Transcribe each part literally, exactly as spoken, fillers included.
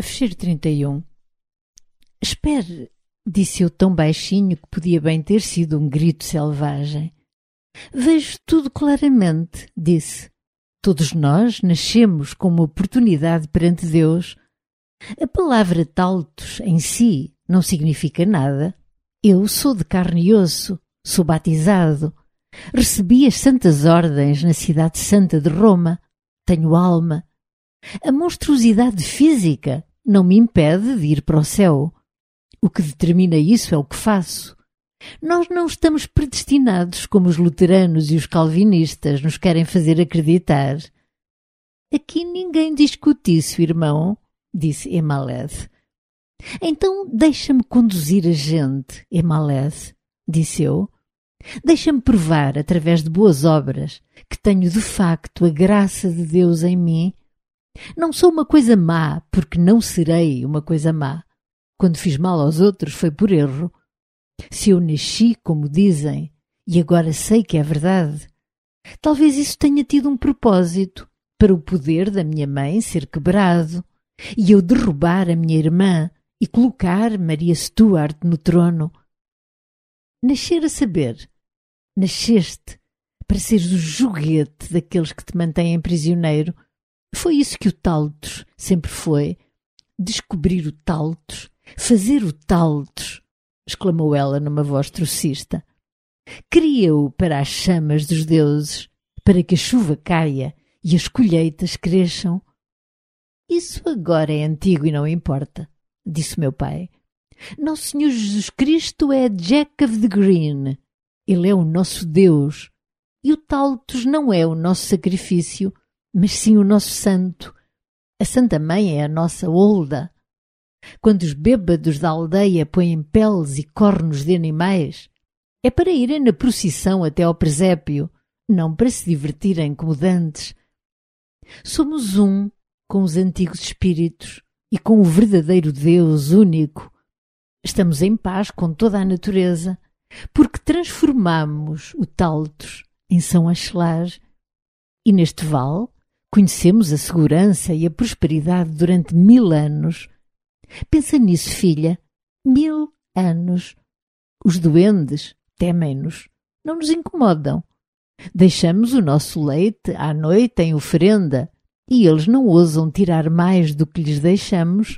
Fecheiro trinta e um. Espere, disse eu tão baixinho que podia bem ter sido um grito selvagem. Vejo tudo claramente, disse. Todos nós nascemos com uma oportunidade perante Deus. A palavra taltos em si não significa nada. Eu sou de carne e osso, sou batizado. Recebi as santas ordens na cidade santa de Roma. Tenho alma. A monstruosidade física não me impede de ir para o céu. O que determina isso é o que faço. Nós não estamos predestinados como os luteranos e os calvinistas nos querem fazer acreditar. Aqui ninguém discute isso, irmão, disse Emaled. Então deixa-me conduzir a gente, Emaled, disse eu. Deixa-me provar, através de boas obras, que tenho de facto a graça de Deus em mim. Não sou uma coisa má, porque não serei uma coisa má. Quando fiz mal aos outros foi por erro. Se eu nasci, como dizem, e agora sei que é verdade, talvez isso tenha tido um propósito, para o poder da minha mãe ser quebrado, e eu derrubar a minha irmã e colocar Maria Stuart no trono. Nascer a saber, nasceste para seres o joguete daqueles que te mantêm prisioneiro. Foi isso que o Taltos sempre foi. Descobrir o Taltos, fazer o Taltos, exclamou ela numa voz trocista. Queria-o para as chamas dos deuses, para que a chuva caia e as colheitas cresçam. Isso agora é antigo e não importa, disse meu pai. Nosso Senhor Jesus Cristo é Jack of the Green. Ele é o nosso Deus. E o Taltos não é o nosso sacrifício, mas sim o nosso santo. A Santa Mãe é a nossa Olda. Quando os bêbados da aldeia põem peles e cornos de animais, é para irem na procissão até ao presépio, não para se divertirem como dantes. Somos um com os antigos espíritos e com o verdadeiro Deus único. Estamos em paz com toda a natureza, porque transformamos o Taltos em São Axelar. E neste vale conhecemos a segurança e a prosperidade durante mil anos. Pensa nisso, filha. Mil anos. Os duendes temem-nos, não nos incomodam. Deixamos o nosso leite à noite em oferenda e eles não ousam tirar mais do que lhes deixamos.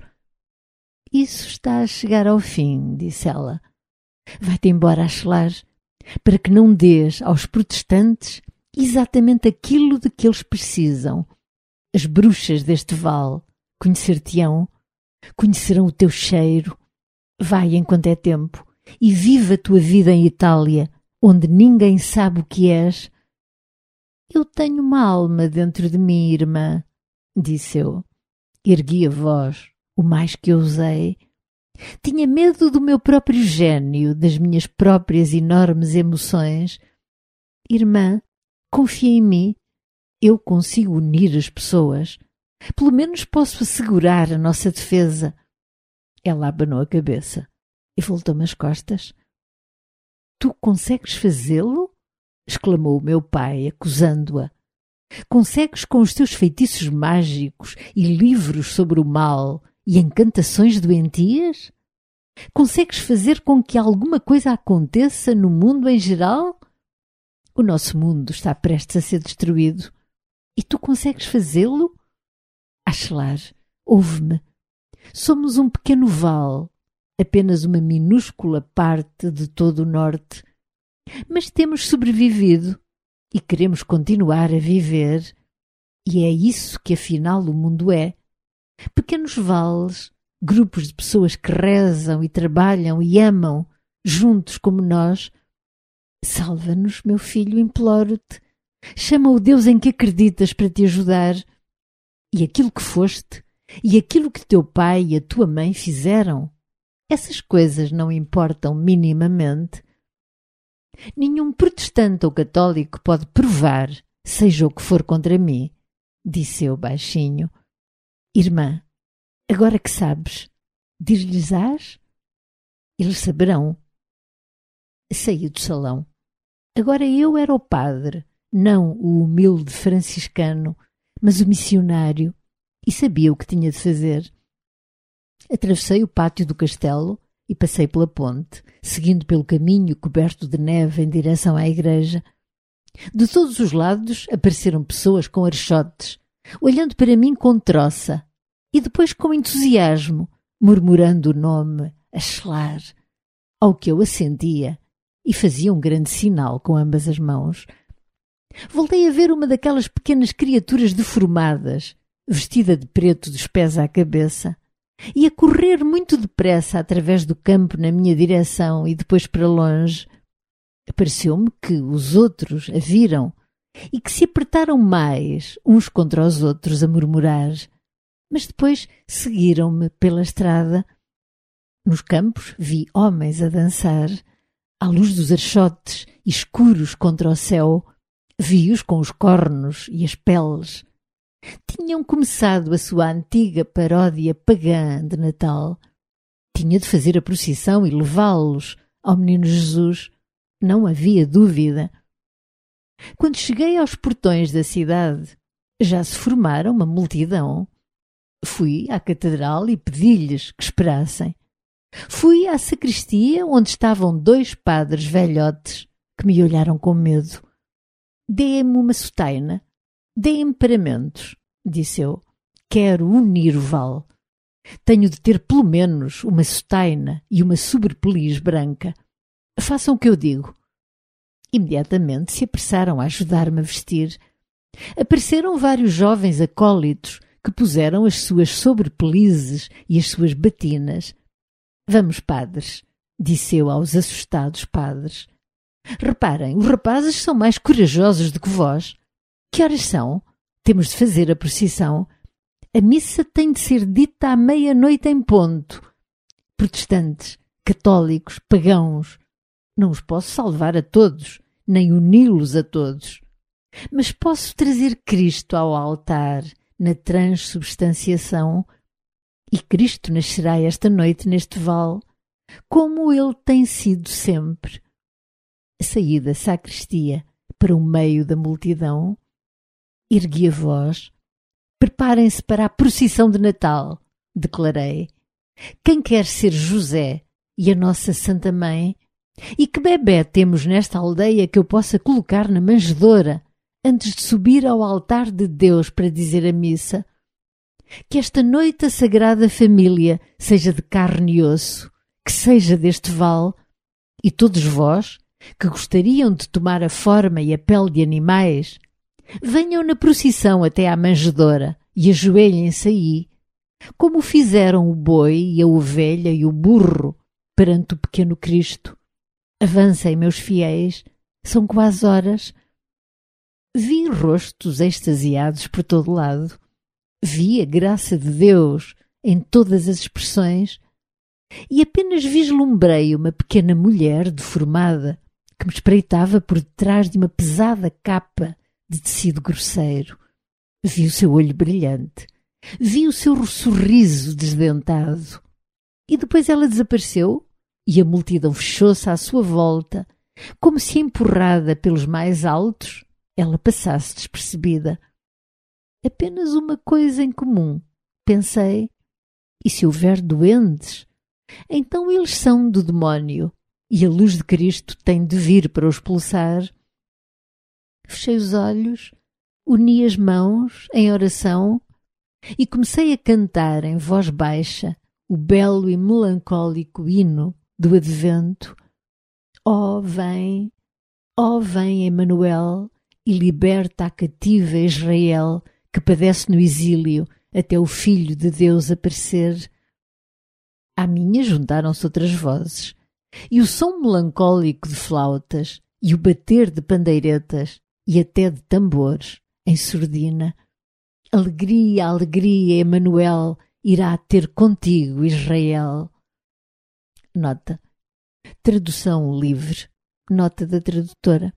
Isso está a chegar ao fim, disse ela. Vai-te embora, Axelar, para que não dês aos protestantes exatamente aquilo de que eles precisam. As bruxas deste vale conhecer-te-ão, conhecerão o teu cheiro. Vai enquanto é tempo e viva a tua vida em Itália, onde ninguém sabe o que és. Eu tenho uma alma dentro de mim, irmã, disse eu. Ergui a voz, o mais que ousei. Tinha medo do meu próprio gênio, das minhas próprias enormes emoções. Irmã, confia em mim. Eu consigo unir as pessoas. Pelo menos posso assegurar a nossa defesa. Ela abanou a cabeça e voltou-me as costas. Tu consegues fazê-lo? Exclamou o meu pai, acusando-a. Consegues com os teus feitiços mágicos e livros sobre o mal e encantações doentias? Consegues fazer com que alguma coisa aconteça no mundo em geral? O nosso mundo está prestes a ser destruído. E tu consegues fazê-lo? Axelar, ouve-me. Somos um pequeno vale, apenas uma minúscula parte de todo o norte. Mas temos sobrevivido e queremos continuar a viver. E é isso que afinal o mundo é. Pequenos vales, grupos de pessoas que rezam e trabalham e amam, juntos como nós. Salva-nos, meu filho, imploro-te. Chama o Deus em que acreditas para te ajudar. E aquilo que foste, e aquilo que teu pai e a tua mãe fizeram, essas coisas não importam minimamente. Nenhum protestante ou católico pode provar, seja o que for contra mim, disse eu baixinho. Irmã, agora que sabes, dir-lhes-ás? Eles saberão. Saí do salão. Agora eu era o padre, não o humilde franciscano, mas o missionário, e sabia o que tinha de fazer. Atravessei o pátio do castelo e passei pela ponte, seguindo pelo caminho coberto de neve em direção à igreja. De todos os lados apareceram pessoas com archotes, olhando para mim com troça e depois com entusiasmo, murmurando o nome Ashlar, ao que eu assentia e fazia um grande sinal com ambas as mãos. Voltei a ver uma daquelas pequenas criaturas deformadas, vestida de preto dos pés à cabeça, e a correr muito depressa através do campo na minha direção e depois para longe. Pareceu-me que os outros a viram e que se apertaram mais uns contra os outros a murmurar, mas depois seguiram-me pela estrada. Nos campos vi homens a dançar, à luz dos archotes escuros contra o céu, vi-os com os cornos e as peles. Tinham começado a sua antiga paródia pagã de Natal. Tinha de fazer a procissão e levá-los ao menino Jesus. Não havia dúvida. Quando cheguei aos portões da cidade, já se formara uma multidão. Fui à catedral e pedi-lhes que esperassem. Fui à sacristia onde estavam dois padres velhotes que me olharam com medo. Dê-me uma sotaina. Deem-me paramentos, disse eu. Quero unir o val. Tenho de ter pelo menos uma sotaina e uma sobrepeliz branca. Façam o que eu digo. Imediatamente se apressaram a ajudar-me a vestir. Apareceram vários jovens acólitos que puseram as suas sobrepelizes e as suas batinas. Vamos, padres, disse eu aos assustados padres. Reparem, os rapazes são mais corajosos do que vós. Que horas são? Temos de fazer a procissão. A missa tem de ser dita à meia-noite em ponto. Protestantes, católicos, pagãos. Não os posso salvar a todos, nem uni-los a todos. Mas posso trazer Cristo ao altar, na transubstanciação, e Cristo nascerá esta noite neste vale, como ele tem sido sempre. Saí da sacristia para o meio da multidão, ergui a voz. Preparem-se para a procissão de Natal, declarei. Quem quer ser José e a nossa Santa Mãe? E que bebé temos nesta aldeia que eu possa colocar na manjedoura antes de subir ao altar de Deus para dizer a missa? Que esta noite a Sagrada Família seja de carne e osso, que seja deste vale, e todos vós, que gostariam de tomar a forma e a pele de animais, venham na procissão até à manjedoura e ajoelhem-se aí, como fizeram o boi e a ovelha e o burro perante o pequeno Cristo. Avancem, meus fiéis, são quase horas. Vi rostos extasiados por todo lado. Vi a graça de Deus em todas as expressões e apenas vislumbrei uma pequena mulher deformada que me espreitava por detrás de uma pesada capa de tecido grosseiro. Vi o seu olho brilhante, vi o seu sorriso desdentado. E depois ela desapareceu e a multidão fechou-se à sua volta, como se empurrada pelos mais altos, ela passasse despercebida. Apenas uma coisa em comum, pensei. E se houver doentes, então eles são do demónio e a luz de Cristo tem de vir para os expulsar. Fechei os olhos, uni as mãos em oração e comecei a cantar em voz baixa o belo e melancólico hino do Advento. Ó, vem, ó, vem, Emanuel, e liberta a cativa Israel que padece no exílio até o Filho de Deus aparecer. À minha juntaram-se outras vozes, e o som melancólico de flautas, e o bater de pandeiretas, e até de tambores, em surdina. Alegria, alegria, Emanuel irá ter contigo, Israel. Nota. Tradução livre. Nota da tradutora.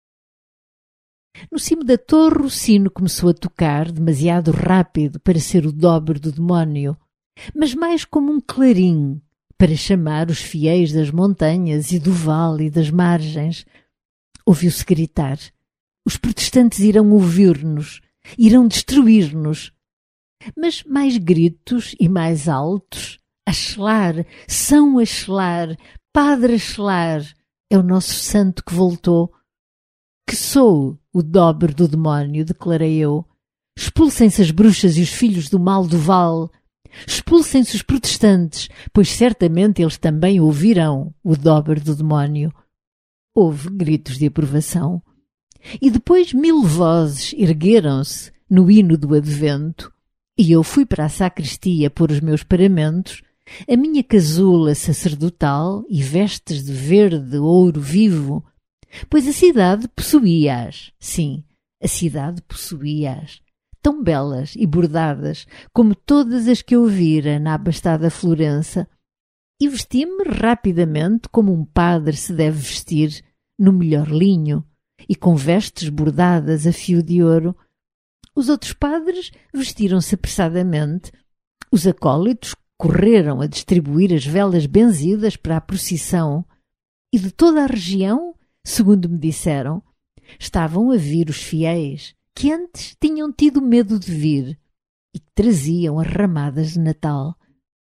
No cimo da torre o sino começou a tocar demasiado rápido para ser o dobre do demónio, mas mais como um clarim para chamar os fiéis das montanhas e do vale e das margens. Ouviu-se gritar: os protestantes irão ouvir-nos, irão destruir-nos. Mas mais gritos e mais altos, Achelar, São Achelar, Padre Achelar, é o nosso santo que voltou. Que sou o dobre do demónio, declarei eu. Expulsem-se as bruxas e os filhos do mal do Val. Expulsem-se os protestantes, pois certamente eles também ouvirão o dobre do demónio. Houve gritos de aprovação. E depois mil vozes ergueram-se no hino do advento, e eu fui para a sacristia pôr os meus paramentos, a minha casula sacerdotal e vestes de verde ouro vivo, pois a cidade possuía-as, sim, a cidade possuía-as, tão belas e bordadas como todas as que eu vira na abastada Florença, e vesti-me rapidamente como um padre se deve vestir, no melhor linho, e com vestes bordadas a fio de ouro. Os outros padres vestiram-se apressadamente, os acólitos correram a distribuir as velas benzidas para a procissão, e de toda a região, segundo me disseram, estavam a vir os fiéis, que antes tinham tido medo de vir, e que traziam as ramadas de Natal.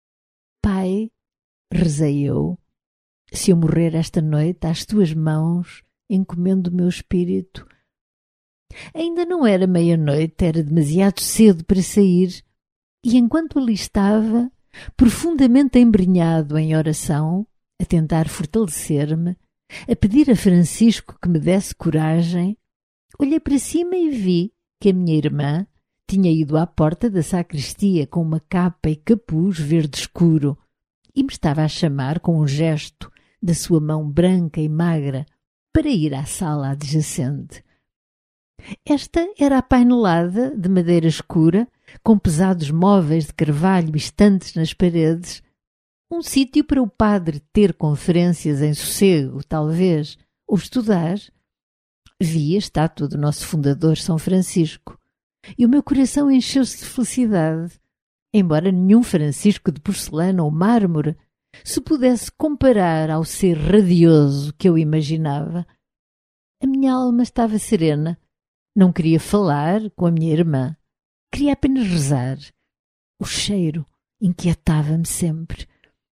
Pai, rezei eu, se eu morrer esta noite, às tuas mãos encomendo o meu espírito. Ainda não era meia-noite, era demasiado cedo para sair, e enquanto ali estava, profundamente embrenhado em oração, a tentar fortalecer-me, a pedir a Francisco que me desse coragem, olhei para cima e vi que a minha irmã tinha ido à porta da sacristia com uma capa e capuz verde escuro e me estava a chamar com um gesto da sua mão branca e magra para ir à sala adjacente. Esta era a painelada de madeira escura, com pesados móveis de carvalho e estantes nas paredes, um sítio para o padre ter conferências em sossego, talvez, ou estudar. Vi a estátua do nosso fundador, São Francisco, e o meu coração encheu-se de felicidade, embora nenhum Francisco de porcelana ou mármore se pudesse comparar ao ser radioso que eu imaginava. A minha alma estava serena. Não queria falar com a minha irmã. Queria apenas rezar. O cheiro inquietava-me sempre.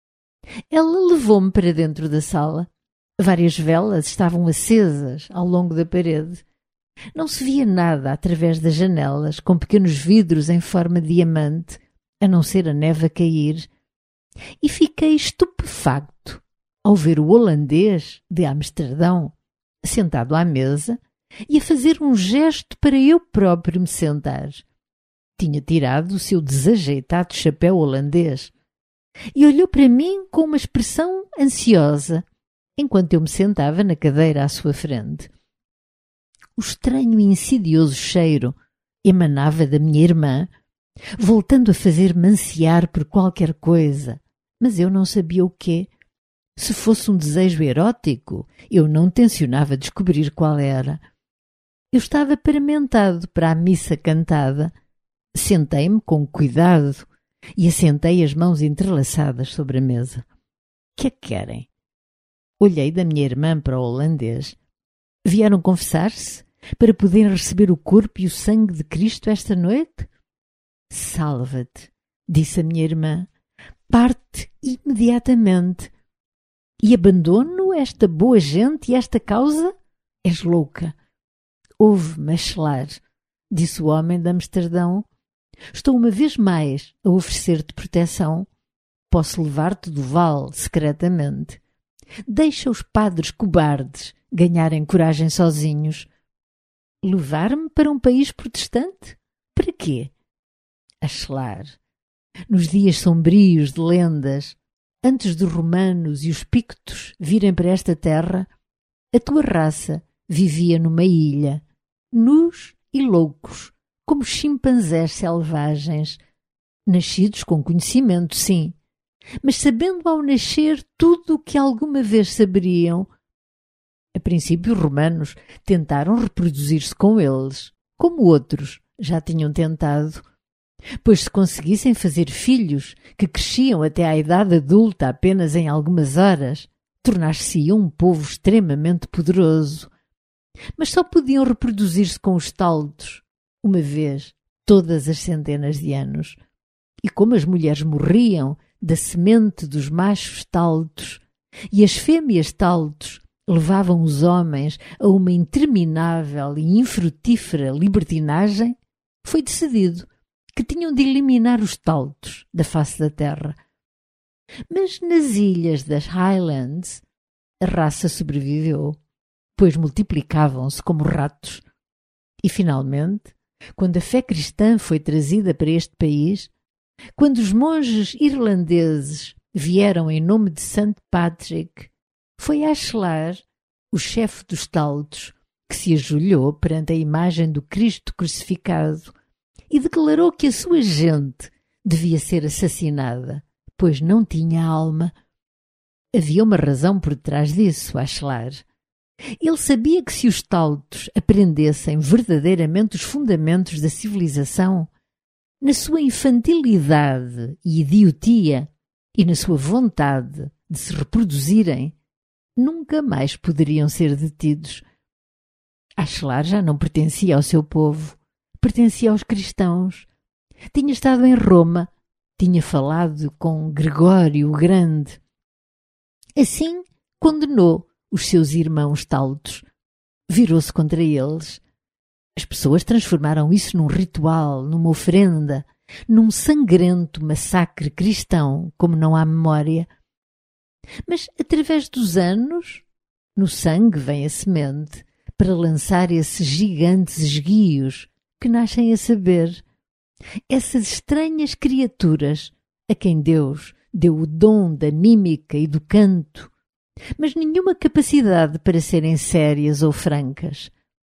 Ela levou-me para dentro da sala. Várias velas estavam acesas ao longo da parede. Não se via nada através das janelas, com pequenos vidros em forma de diamante, a não ser a neve a cair. E fiquei estupefacto ao ver o holandês de Amsterdão sentado à mesa e a fazer um gesto para eu próprio me sentar. Tinha tirado o seu desajeitado chapéu holandês e olhou para mim com uma expressão ansiosa, enquanto eu me sentava na cadeira à sua frente. O estranho e insidioso cheiro emanava da minha irmã, voltando a fazer-me ansiar por qualquer coisa, mas eu não sabia o quê. Se fosse um desejo erótico, eu não tencionava descobrir qual era. Eu estava paramentado para a missa cantada. Sentei-me com cuidado e assentei as mãos entrelaçadas sobre a mesa. Que querem? Olhei da minha irmã para o holandês. Vieram confessar-se para poderem receber o corpo e o sangue de Cristo esta noite? Salva-te, disse a minha irmã. Parte imediatamente. E abandono esta boa gente e esta causa? És louca. Ouve-me, Achelar, disse o homem de Amsterdão. Estou uma vez mais a oferecer-te proteção. Posso levar-te do vale secretamente. Deixa os padres cobardes ganharem coragem sozinhos. Levar-me para um país protestante? Para quê? Achelar, nos dias sombrios de lendas, antes dos romanos e os pictos virem para esta terra, a tua raça vivia numa ilha, nus e loucos, como chimpanzés selvagens, nascidos com conhecimento, sim, mas sabendo ao nascer tudo o que alguma vez saberiam. A princípio, os romanos tentaram reproduzir-se com eles, como outros já tinham tentado, pois se conseguissem fazer filhos que cresciam até à idade adulta apenas em algumas horas, tornar-se-iam um povo extremamente poderoso. Mas só podiam reproduzir-se com os taldos, uma vez todas as centenas de anos. e como as mulheres morriam da semente dos machos taltos, e as fêmeas taltos levavam os homens a uma interminável e infrutífera libertinagem, foi decidido que tinham de eliminar os taltos da face da terra. Mas nas ilhas das Highlands a raça sobreviveu, pois multiplicavam-se como ratos. E, finalmente, quando a fé cristã foi trazida para este país, quando os monges irlandeses vieram em nome de Santo Patrick, foi Achelar, o chefe dos taltos, que se ajoelhou perante a imagem do Cristo crucificado e declarou que a sua gente devia ser assassinada, pois não tinha alma. Havia uma razão por trás disso, Achelar. Ele sabia que se os taltos aprendessem verdadeiramente os fundamentos da civilização, na sua infantilidade e idiotia e na sua vontade de se reproduzirem, nunca mais poderiam ser detidos. Achelar já não pertencia ao seu povo, pertencia aos cristãos. Tinha estado em Roma, tinha falado com Gregório o Grande. Assim, condenou os seus irmãos taltos. Virou-se contra eles. As pessoas transformaram isso num ritual, numa oferenda, num sangrento massacre cristão, como não há memória. Mas, através dos anos, no sangue vem a semente para lançar esses gigantes esguios que nascem a saber, essas estranhas criaturas a quem Deus deu o dom da mímica e do canto, mas nenhuma capacidade para serem sérias ou francas.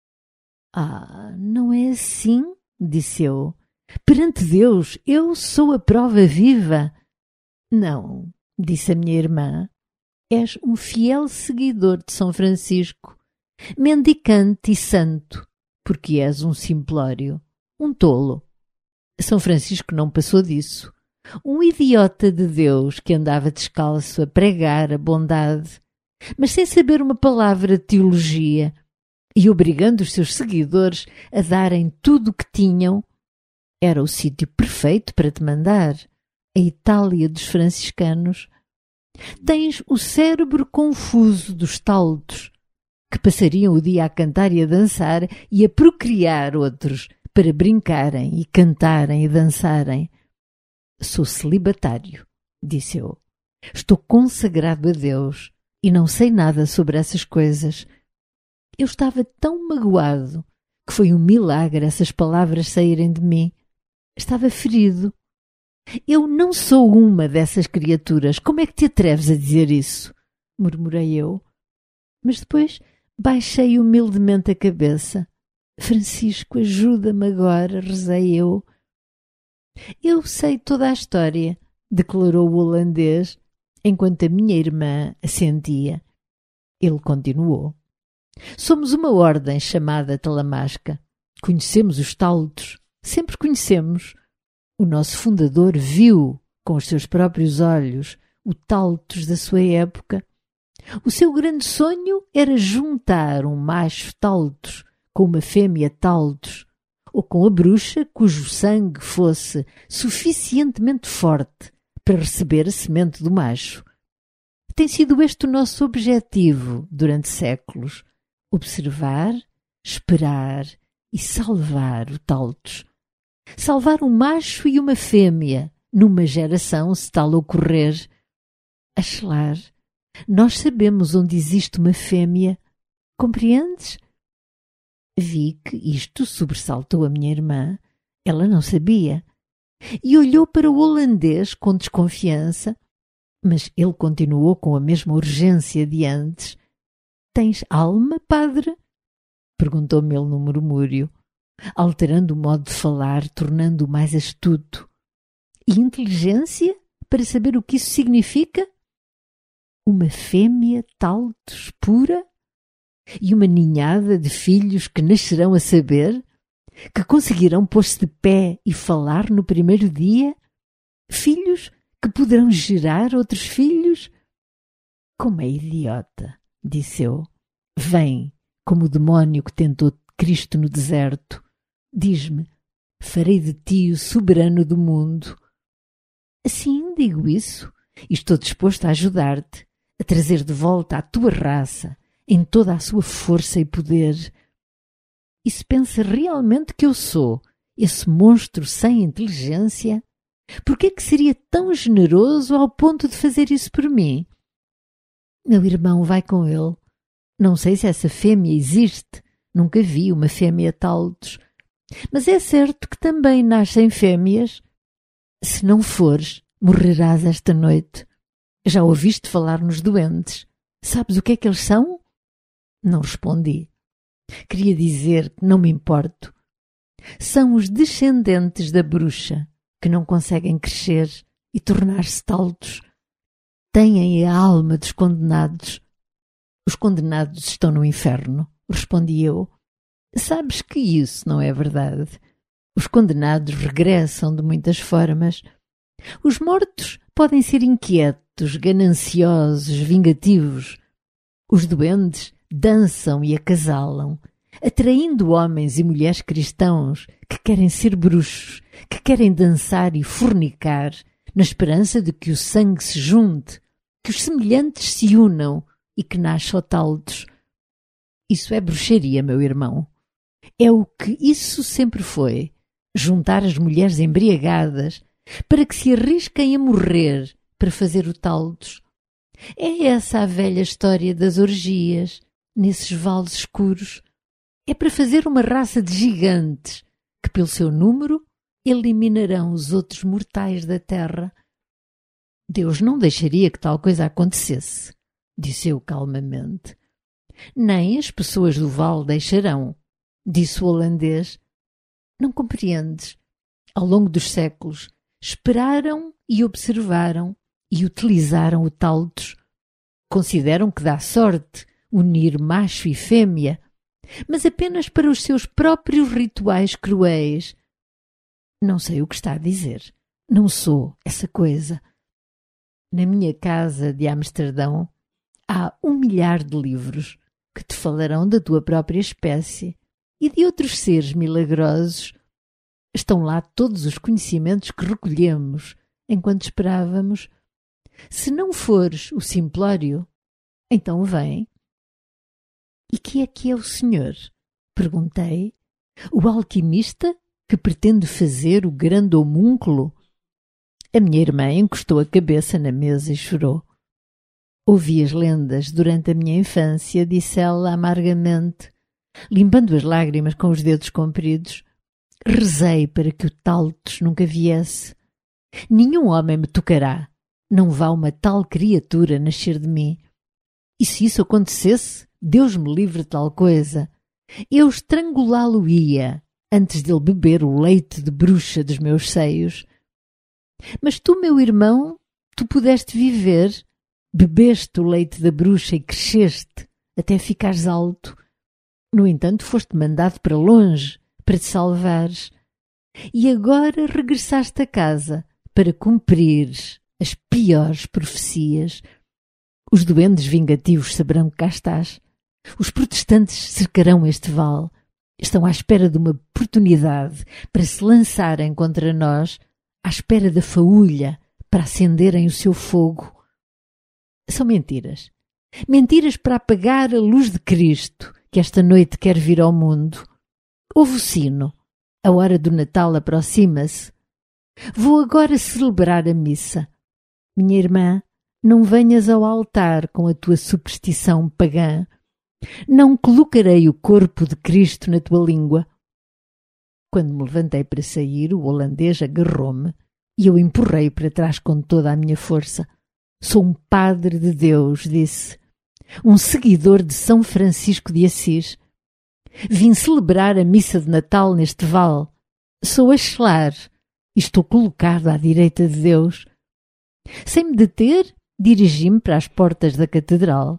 Ah, não é assim, disse eu. Perante Deus, eu sou a prova viva. Não, disse a minha irmã, és um fiel seguidor de São Francisco, mendicante e santo, porque és um simplório, um tolo. São Francisco não passou disso. Um idiota de Deus que andava descalço a pregar a bondade, mas sem saber uma palavra de teologia, e obrigando os seus seguidores a darem tudo o que tinham. Era o sítio perfeito para te mandar, a Itália dos franciscanos. Tens o cérebro confuso dos taltos, que passariam o dia a cantar e a dançar e a procriar outros para brincarem e cantarem e dançarem. Sou celibatário, disse eu. Estou consagrado a Deus e não sei nada sobre essas coisas. Eu estava tão magoado que foi um milagre essas palavras saírem de mim. Estava ferido. Eu não sou uma dessas criaturas. Como é que te atreves a dizer isso? Murmurei eu. Mas depois baixei humildemente a cabeça. Francisco, ajuda-me agora, rezei eu. Eu sei toda a história, declarou o holandês, enquanto a minha irmã assentia. Ele continuou. Somos uma ordem chamada Talamasca. Conhecemos os taltos. Sempre conhecemos. O nosso fundador viu, com os seus próprios olhos, o taltos da sua época. O seu grande sonho era juntar um macho taltos com uma fêmea taltos, ou com a bruxa cujo sangue fosse suficientemente forte para receber a semente do macho. Tem sido este o nosso objetivo durante séculos: observar, esperar e salvar o taltos. Salvar um macho e uma fêmea numa geração, se tal ocorrer. Achelar, nós sabemos onde existe uma fêmea. Compreendes? Vi que isto sobressaltou a minha irmã. Ela não sabia. E olhou para o holandês com desconfiança, mas ele continuou com a mesma urgência de antes. Tens alma, padre? Perguntou-me ele num murmúrio, alterando o modo de falar, tornando-o mais astuto. E inteligência, para saber o que isso significa? Uma fêmea taltos pura? E uma ninhada de filhos que nascerão a saber? Que conseguirão pôr-se de pé e falar no primeiro dia? Filhos que poderão gerar outros filhos? Como é idiota, disse eu. Vem, como o demónio que tentou Cristo no deserto. Diz-me, farei de ti o soberano do mundo. Sim, digo isso, e estou disposto a ajudar-te, a trazer de volta a tua raça, em toda a sua força e poder. E se pensa realmente que eu sou esse monstro sem inteligência, por que é que seria tão generoso ao ponto de fazer isso por mim? Meu irmão vai com ele. Não sei se essa fêmea existe, nunca vi uma fêmea taldos, mas é certo que também nascem fêmeas. Se não fores, morrerás esta noite. Já ouviste falar nos duendes? Sabes o que é que eles são? Não respondi. Queria dizer que não me importo. São os descendentes da bruxa, que não conseguem crescer e tornar-se taldos. Têm a alma dos condenados. Os condenados estão no inferno, respondi eu. Sabes que isso não é verdade. Os condenados regressam de muitas formas. Os mortos podem ser inquietos, gananciosos, vingativos. Os duendes dançam e acasalam, atraindo homens e mulheres cristãos que querem ser bruxos, que querem dançar e fornicar, na esperança de que o sangue se junte, que os semelhantes se unam e que nasçam taldos. Isso é bruxaria, meu irmão. É o que isso sempre foi, juntar as mulheres embriagadas para que se arrisquem a morrer para fazer o taldos. É essa a velha história das orgias, nesses vales escuros. É para fazer uma raça de gigantes que, pelo seu número, eliminarão os outros mortais da terra. Deus não deixaria que tal coisa acontecesse, disse eu calmamente. Nem as pessoas do vale deixarão, disse o holandês. Não compreendes? Ao longo dos séculos, esperaram e observaram e utilizaram o taldos. Consideram que dá sorte unir macho e fêmea, mas apenas para os seus próprios rituais cruéis. Não sei o que está a dizer. Não sou essa coisa. Na minha casa de Amsterdão há um milhar de livros que te falarão da tua própria espécie e de outros seres milagrosos. Estão lá todos os conhecimentos que recolhemos enquanto esperávamos. Se não fores o simplório, então vem. E que é que é o senhor? Perguntei. O alquimista que pretende fazer o grande homúnculo? A minha irmã encostou a cabeça na mesa e chorou. Ouvi as lendas durante a minha infância, disse ela amargamente, limpando as lágrimas com os dedos compridos. Rezei para que o taldos nunca viesse. Nenhum homem me tocará. Não vá uma tal criatura nascer de mim. E se isso acontecesse, Deus me livre de tal coisa. Eu estrangulá-lo-ia antes de ele beber o leite de bruxa dos meus seios. Mas tu, meu irmão, tu pudeste viver, bebeste o leite da bruxa e cresceste até ficares alto. No entanto, foste mandado para longe para te salvares. E agora regressaste a casa para cumprires as piores profecias. Os duendes vingativos saberão que cá estás. Os protestantes cercarão este vale. Estão à espera de uma oportunidade para se lançarem contra nós, à espera da faúlha para acenderem o seu fogo. São mentiras. Mentiras para apagar a luz de Cristo que esta noite quer vir ao mundo. Ouve o sino. A hora do Natal aproxima-se. Vou agora celebrar a missa. Minha irmã, não venhas ao altar com a tua superstição pagã. Não colocarei o corpo de Cristo na tua língua. Quando me levantei para sair, o holandês agarrou-me e eu empurrei para trás com toda a minha força. Sou um padre de Deus, disse. Um seguidor de São Francisco de Assis. Vim celebrar a missa de Natal neste vale. Sou Axelar e estou colocado à direita de Deus. Sem me deter, dirigi-me para as portas da catedral.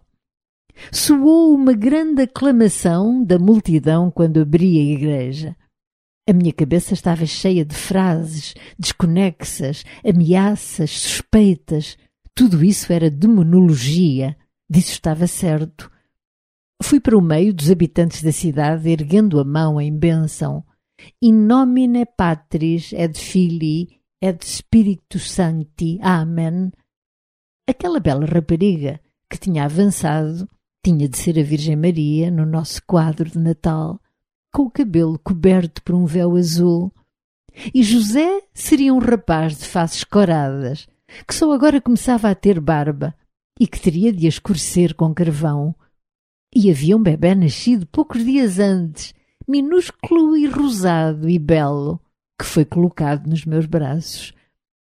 Soou uma grande aclamação da multidão quando abri a igreja. A minha cabeça estava cheia de frases desconexas, ameaças, suspeitas. Tudo isso era demonologia. Disso estava certo. Fui para o meio dos habitantes da cidade, erguendo a mão em bênção. In nomine Patris et Filii et Spiritus Sancti, Amen, aquela bela rapariga que tinha avançado tinha de ser a Virgem Maria no nosso quadro de Natal, com o cabelo coberto por um véu azul, e José seria um rapaz de faces coradas, que só agora começava a ter barba e que teria de a escurecer com carvão. E havia um bebé nascido poucos dias antes, minúsculo e rosado e belo, que foi colocado nos meus braços.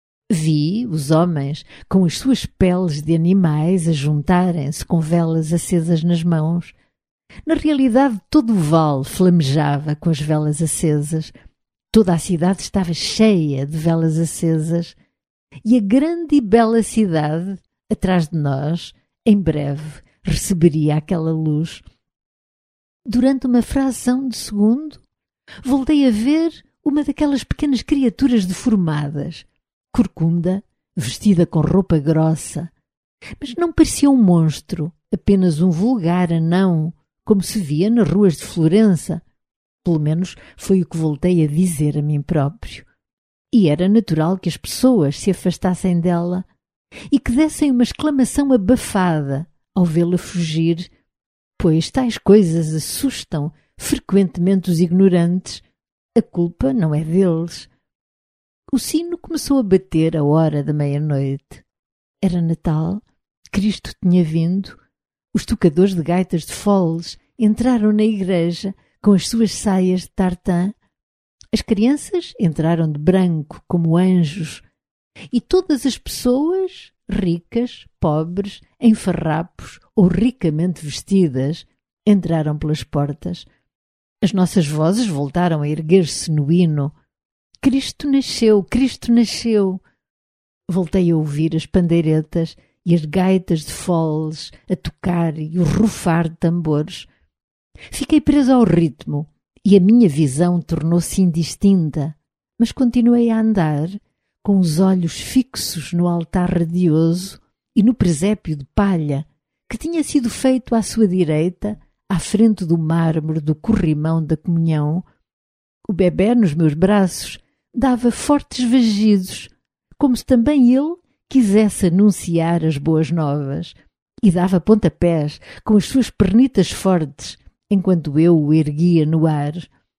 Vi os homens com as suas peles de animais a juntarem-se com velas acesas nas mãos. Na realidade, todo o vale flamejava com as velas acesas. Toda a cidade estava cheia de velas acesas. E a grande e bela cidade, atrás de nós, em breve, receberia aquela luz. Durante uma fração de segundo, voltei a ver uma daquelas pequenas criaturas deformadas, corcunda, vestida com roupa grossa, mas não parecia um monstro, apenas um vulgar anão, como se via nas ruas de Florença. Pelo menos foi o que voltei a dizer a mim próprio. E era natural que as pessoas se afastassem dela e que dessem uma exclamação abafada ao vê-la fugir, pois tais coisas assustam frequentemente os ignorantes. A culpa não é deles. O sino começou a bater a hora da meia-noite. Era Natal, Cristo tinha vindo. Os tocadores de gaitas de foles entraram na igreja com as suas saias de tartã. As crianças entraram de branco como anjos e todas as pessoas, ricas, pobres, em farrapos ou ricamente vestidas, entraram pelas portas. As nossas vozes voltaram a erguer-se no hino. Cristo nasceu, Cristo nasceu. Voltei a ouvir as pandeiretas e as gaitas de foles a tocar e o rufar de tambores. Fiquei presa ao ritmo e a minha visão tornou-se indistinta, mas continuei a andar com os olhos fixos no altar radioso e no presépio de palha que tinha sido feito à sua direita, à frente do mármore do corrimão da comunhão. O bebé nos meus braços dava fortes vagidos, como se também ele quisesse anunciar as boas novas, e dava pontapés com as suas pernitas fortes, enquanto eu o erguia no ar.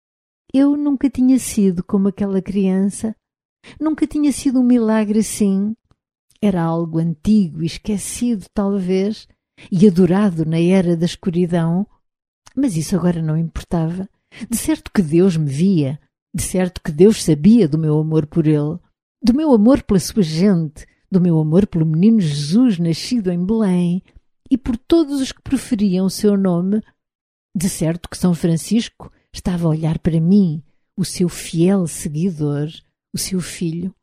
Eu nunca tinha sido como aquela criança, nunca tinha sido um milagre assim. Era algo antigo e esquecido, talvez, e adorado na era da escuridão, mas isso agora não importava. De certo que Deus me via, de certo que Deus sabia do meu amor por ele, do meu amor pela sua gente, do meu amor pelo menino Jesus nascido em Belém e por todos os que preferiam o seu nome. De certo que São Francisco estava a olhar para mim, o seu fiel seguidor, o seu filho.